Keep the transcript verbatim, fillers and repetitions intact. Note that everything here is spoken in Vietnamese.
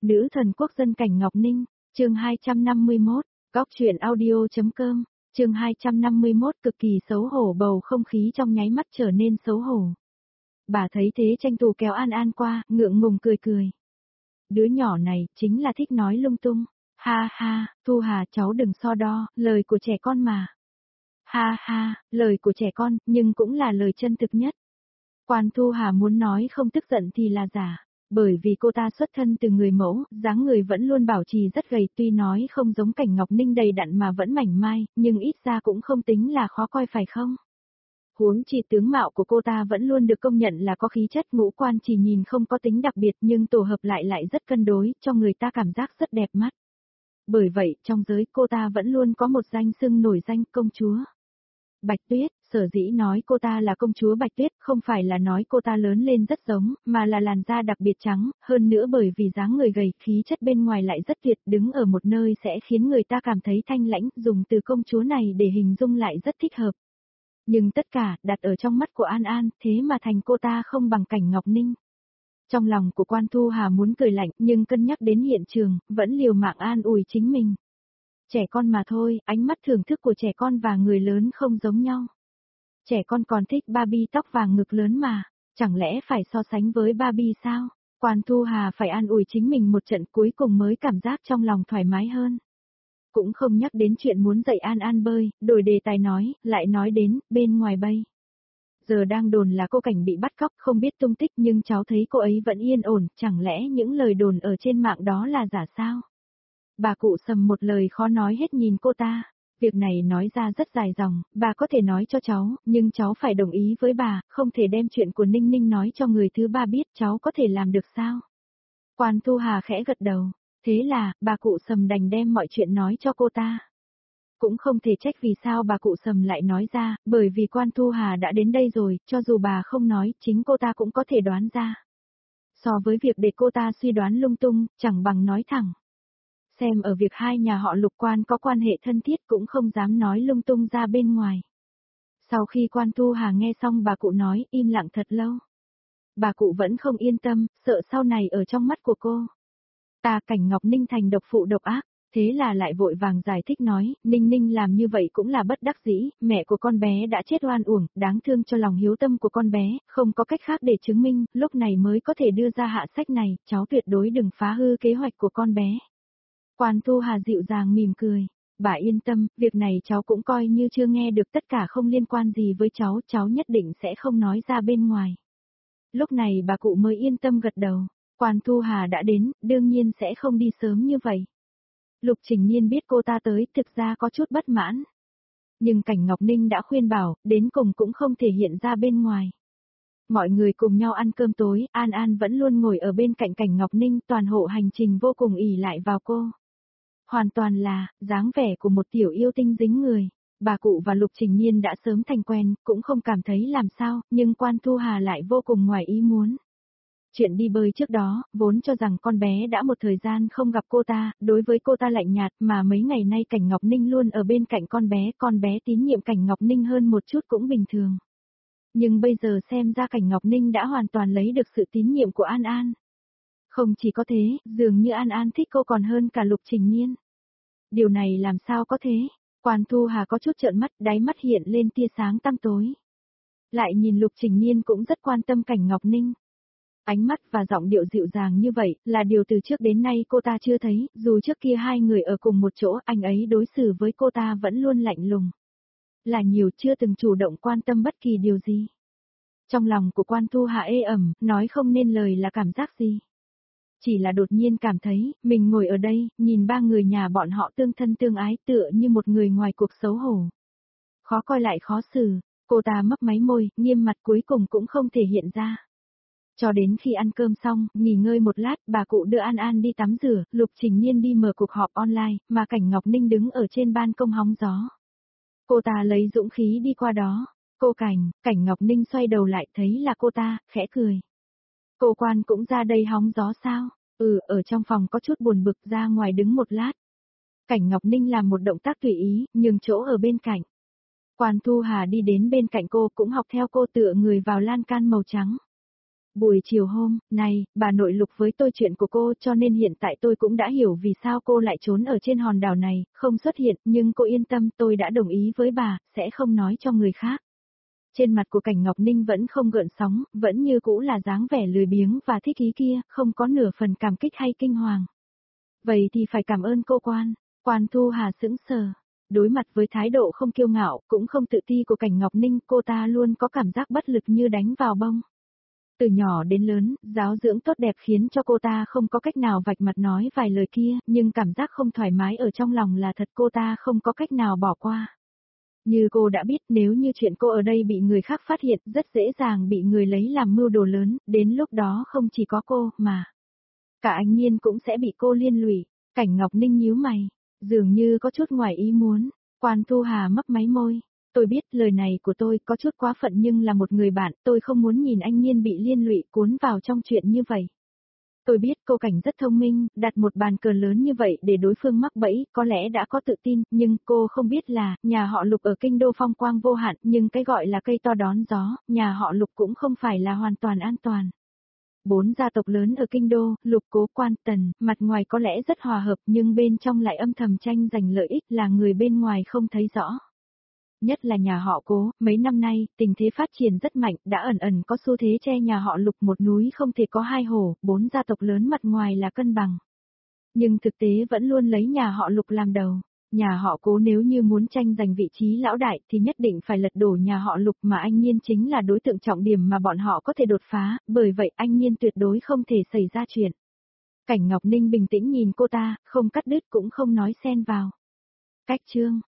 Nữ thần quốc dân Cảnh Ngọc Ninh, chương hai trăm năm mươi mốt, góc truyện audio.com, chương hai trăm năm mươi mốt cực kỳ xấu hổ bầu không khí trong nháy mắt trở nên xấu hổ. Bà thấy thế tranh thủ kéo An An qua, ngượng ngùng cười cười. Đứa nhỏ này, chính là thích nói lung tung. Ha ha, Thu Hà cháu đừng so đo, lời của trẻ con mà. Ha ha, lời của trẻ con, nhưng cũng là lời chân thực nhất. Quan Thu Hà muốn nói không tức giận thì là giả. Bởi vì cô ta xuất thân từ người mẫu, dáng người vẫn luôn bảo trì rất gầy, tuy nói không giống Cảnh Ngọc Ninh đầy đặn mà vẫn mảnh mai, nhưng ít ra cũng không tính là khó coi phải không? Huống chi tướng mạo của cô ta vẫn luôn được công nhận là có khí chất, ngũ quan chỉ nhìn không có tính đặc biệt nhưng tổ hợp lại lại rất cân đối, cho người ta cảm giác rất đẹp mắt. Bởi vậy, trong giới cô ta vẫn luôn có một danh xưng nổi danh công chúa. Bạch Tuyết, sở dĩ nói cô ta là công chúa Bạch Tuyết không phải là nói cô ta lớn lên rất giống, mà là làn da đặc biệt trắng, hơn nữa bởi vì dáng người gầy, khí chất bên ngoài lại rất tuyệt, đứng ở một nơi sẽ khiến người ta cảm thấy thanh lãnh, dùng từ công chúa này để hình dung lại rất thích hợp. Nhưng tất cả, đặt ở trong mắt của An An, thế mà thành cô ta không bằng Cảnh Ngọc Ninh. Trong lòng của Quan Thu Hà muốn cười lạnh, nhưng cân nhắc đến hiện trường, vẫn liều mạng an ủi chính mình. Trẻ con mà thôi, ánh mắt thưởng thức của trẻ con và người lớn không giống nhau. Trẻ con còn thích Barbie tóc vàng ngực lớn mà, chẳng lẽ phải so sánh với Barbie sao? Quan Thu Hà phải an ủi chính mình một trận cuối cùng mới cảm giác trong lòng thoải mái hơn. Cũng không nhắc đến chuyện muốn dạy An An bơi, đổi đề tài nói, lại nói đến, bên ngoài bay. Giờ đang đồn là cô Cảnh bị bắt cóc không biết tung tích nhưng cháu thấy cô ấy vẫn yên ổn, chẳng lẽ những lời đồn ở trên mạng đó là giả sao? Bà cụ Sầm một lời khó nói hết nhìn cô ta. Việc này nói ra rất dài dòng, bà có thể nói cho cháu, nhưng cháu phải đồng ý với bà, không thể đem chuyện của Ninh Ninh nói cho người thứ ba biết, cháu có thể làm được sao? Quan Thu Hà khẽ gật đầu, thế là, bà cụ Sầm đành đem mọi chuyện nói cho cô ta. Cũng không thể trách vì sao bà cụ Sầm lại nói ra, bởi vì Quan Thu Hà đã đến đây rồi, cho dù bà không nói, chính cô ta cũng có thể đoán ra. So với việc để cô ta suy đoán lung tung, chẳng bằng nói thẳng. Xem ở việc hai nhà họ Lục Quan có quan hệ thân thiết cũng không dám nói lung tung ra bên ngoài. Sau khi Quan Thu Hà nghe xong bà cụ nói, im lặng thật lâu. Bà cụ vẫn không yên tâm, sợ sau này ở trong mắt của cô. Ta Cảnh Ngọc Ninh thành độc phụ độc ác, thế là lại vội vàng giải thích nói, Ninh Ninh làm như vậy cũng là bất đắc dĩ, mẹ của con bé đã chết oan uổng, đáng thương cho lòng hiếu tâm của con bé, không có cách khác để chứng minh, lúc này mới có thể đưa ra hạ sách này, cháu tuyệt đối đừng phá hư kế hoạch của con bé. Quan Thu Hà dịu dàng mỉm cười, bà yên tâm, việc này cháu cũng coi như chưa nghe được, tất cả không liên quan gì với cháu, cháu nhất định sẽ không nói ra bên ngoài. Lúc này bà cụ mới yên tâm gật đầu, Quan Thu Hà đã đến, đương nhiên sẽ không đi sớm như vậy. Lục Trình Nhiên biết cô ta tới, thực ra có chút bất mãn. Nhưng Cảnh Ngọc Ninh đã khuyên bảo, đến cùng cũng không thể hiện ra bên ngoài. Mọi người cùng nhau ăn cơm tối, An An vẫn luôn ngồi ở bên cạnh Cảnh Ngọc Ninh, toàn hộ hành trình vô cùng ỷ lại vào cô. Hoàn toàn là, dáng vẻ của một tiểu yêu tinh dính người. Bà cụ và Lục Trình Nhiên đã sớm thành quen, cũng không cảm thấy làm sao, nhưng Quan Thu Hà lại vô cùng ngoài ý muốn. Chuyện đi bơi trước đó, vốn cho rằng con bé đã một thời gian không gặp cô ta, đối với cô ta lạnh nhạt mà mấy ngày nay Cảnh Ngọc Ninh luôn ở bên cạnh con bé, con bé tín nhiệm Cảnh Ngọc Ninh hơn một chút cũng bình thường. Nhưng bây giờ xem ra Cảnh Ngọc Ninh đã hoàn toàn lấy được sự tín nhiệm của An An. Không chỉ có thế, dường như An An thích cô còn hơn cả Lục Trình Nhiên. Điều này làm sao có thế? Quan Thu Hà có chút trợn mắt, đáy mắt hiện lên tia sáng tăm tối. Lại nhìn Lục Trình Nhiên cũng rất quan tâm Cảnh Ngọc Ninh. Ánh mắt và giọng điệu dịu dàng như vậy, là điều từ trước đến nay cô ta chưa thấy, dù trước kia hai người ở cùng một chỗ, anh ấy đối xử với cô ta vẫn luôn lạnh lùng. Là nhiều chưa từng chủ động quan tâm bất kỳ điều gì. Trong lòng của Quan Thu Hà ê ẩm, nói không nên lời là cảm giác gì. Chỉ là đột nhiên cảm thấy, mình ngồi ở đây, nhìn ba người nhà bọn họ tương thân tương ái tựa như một người ngoài cuộc xấu hổ. Khó coi lại khó xử, cô ta mấp máy môi, nghiêm mặt cuối cùng cũng không thể hiện ra. Cho đến khi ăn cơm xong, nghỉ ngơi một lát, bà cụ đưa An An đi tắm rửa, Lục Trình Nhiên đi mở cuộc họp online, mà Cảnh Ngọc Ninh đứng ở trên ban công hóng gió. Cô ta lấy dũng khí đi qua đó. Cô Cảnh, Cảnh Ngọc Ninh xoay đầu lại thấy là cô ta, khẽ cười. Cô Quan cũng ra đây hóng gió sao? Ừ, ở trong phòng có chút buồn bực, ra ngoài đứng một lát. Cảnh Ngọc Ninh làm một động tác tùy ý, nhường chỗ ở bên cạnh. Quan Thu Hà đi đến bên cạnh cô cũng học theo cô tựa người vào lan can màu trắng. Buổi chiều hôm, này, bà nội lục với tôi chuyện của cô cho nên hiện tại tôi cũng đã hiểu vì sao cô lại trốn ở trên hòn đảo này, không xuất hiện, nhưng cô yên tâm tôi đã đồng ý với bà, sẽ không nói cho người khác. Trên mặt của Cảnh Ngọc Ninh vẫn không gợn sóng, vẫn như cũ là dáng vẻ lười biếng và thích ý kia, không có nửa phần cảm kích hay kinh hoàng. Vậy thì phải cảm ơn cô Quan. Quan Thu Hà sững sờ. Đối mặt với thái độ không kiêu ngạo, cũng không tự ti của Cảnh Ngọc Ninh, cô ta luôn có cảm giác bất lực như đánh vào bông. Từ nhỏ đến lớn, giáo dưỡng tốt đẹp khiến cho cô ta không có cách nào vạch mặt nói vài lời kia, nhưng cảm giác không thoải mái ở trong lòng là thật cô ta không có cách nào bỏ qua. Như cô đã biết nếu như chuyện cô ở đây bị người khác phát hiện rất dễ dàng bị người lấy làm mưu đồ lớn, đến lúc đó không chỉ có cô mà cả anh Nhiên cũng sẽ bị cô liên lụy. Cảnh Ngọc Ninh nhíu mày, dường như có chút ngoài ý muốn. Quan Thu Hà mấp máy môi. Tôi biết lời này của tôi có chút quá phận nhưng là một người bạn, tôi không muốn nhìn anh Nhiên bị liên lụy cuốn vào trong chuyện như vậy. Tôi biết cô Cảnh rất thông minh, đặt một bàn cờ lớn như vậy để đối phương mắc bẫy, có lẽ đã có tự tin, nhưng cô không biết là, nhà họ Lục ở kinh đô phong quang vô hạn, nhưng cái gọi là cây to đón gió, nhà họ Lục cũng không phải là hoàn toàn an toàn. Bốn gia tộc lớn ở kinh đô, Lục, Cố, Quan, Tần, mặt ngoài có lẽ rất hòa hợp nhưng bên trong lại âm thầm tranh giành lợi ích là người bên ngoài không thấy rõ. Nhất là nhà họ Cố, mấy năm nay, tình thế phát triển rất mạnh, đã ẩn ẩn có xu thế che nhà họ Lục một núi không thể có hai hổ, bốn gia tộc lớn mặt ngoài là cân bằng. Nhưng thực tế vẫn luôn lấy nhà họ Lục làm đầu. Nhà họ Cố nếu như muốn tranh giành vị trí lão đại thì nhất định phải lật đổ nhà họ Lục mà anh Nhiên chính là đối tượng trọng điểm mà bọn họ có thể đột phá, bởi vậy anh Nhiên tuyệt đối không thể xảy ra chuyện. Cảnh Ngọc Ninh bình tĩnh nhìn cô ta, không cắt đứt cũng không nói xen vào. Cách chương